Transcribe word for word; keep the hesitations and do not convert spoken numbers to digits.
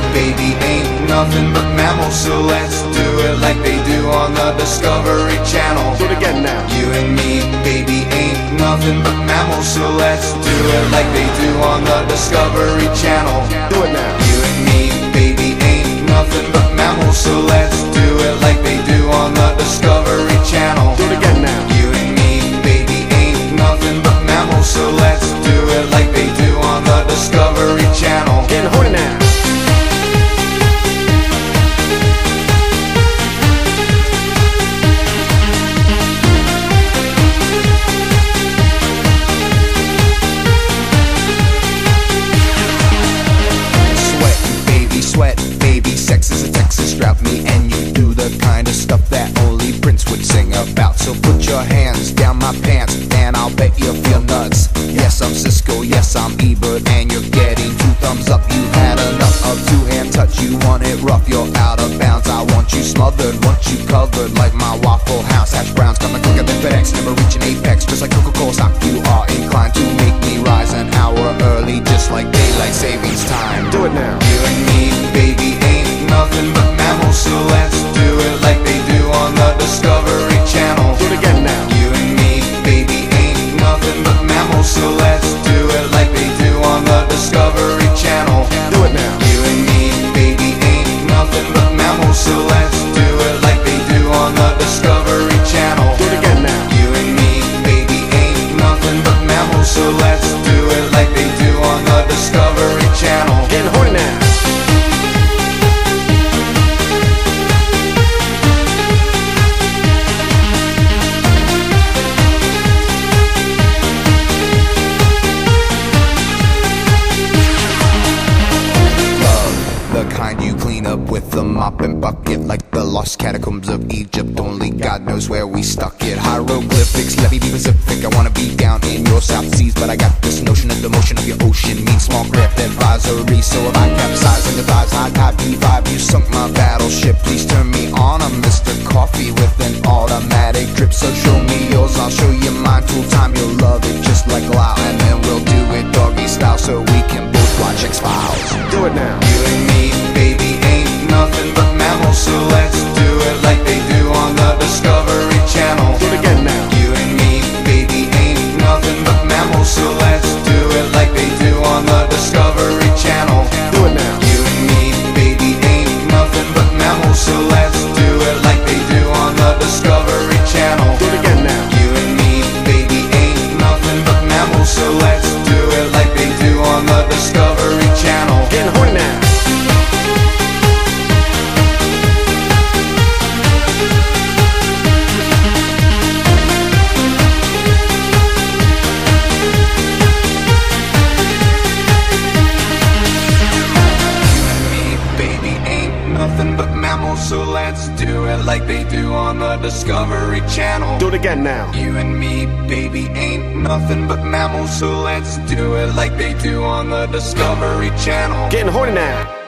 baby, ain't nothing but mammals. So let's do it like they do on the Discovery Channel. Do it again now. You and me, baby, ain't nothing but mammals. So let's do it like they do on the Discovery Channel. Do it now. You and me, baby, ain't nothing but mammals. So let's do it like they do on the Discovery Channel. Do it again now. You and me, baby, ain't nothing but mammals. So let's do it like they do on the Discovery Channel. Getting horny now. Sweat, baby, sex is a Texas drought. Me and you do the kind of stuff that only Prince would sing about. So put your hands down my pants and I'll bet you'll feel nuts. Yes, I'm Cisco, yes, I'm Ebert, and you're getting two thumbs up. You had enough of two-hand touch, you want it rough, you're out of bounds. I want you smothered, want you covered like my Waffle House hash browns. Coming quicker than FedEx, never reaching apex, just like Coca-Cola stock. You are inclined to make me rise an hour early, just like daylight savings time. Do it now. You and me, baby, ain't nothing but mammals. So let's do it like they do on the Discovery Channel. Do it again now. You and me, baby, ain't nothing but mammals. So let's do it like they do on the Discovery Channel. Do it now. You and me, baby, ain't nothing but mammals. So let's do it like they do on the Discovery Channel. Do it again now. You and me, baby, ain't nothing but mammals. So let's do it like they do on the Discovery Channel. Getting horny now. The kind you clean up with a mop and bucket, like the lost catacombs of Egypt. Only God knows where we stuck it. Hieroglyphics, let me be Pacific. I wanna be down in your South Seas, but I got this notion that the motion of your ocean means small craft advisory. So if I capsize on your thighs, high tide B five, you sunk my battleship. Please turn me on. I'm Mister Coffee with an automatic drip. So show me yours, I'll show you mine. Tool time, you'll love it just like Lao, and then we'll do it doggy style so we can both watch X-Files. Do it now. You and me, baby, ain't nothing but mammals. So let's do it like they do on the Discovery Channel. Do it again now. You and me, baby, ain't nothing but mammals. So let's do it like they do on the Discovery Channel. Do it now. You and me, baby, ain't nothing but mammals. So let's do it like they do on the Discovery Channel. Do it again now. You and me, baby, ain't nothing but mammals. So let's do it like they do on the Discovery Channel. Getting horny now. Nothing but mammals, so let's do it like they do on the Discovery Channel. Do it again now. You and me, baby, ain't nothing but mammals, so let's do it like they do on the Discovery Channel. Getting horny now.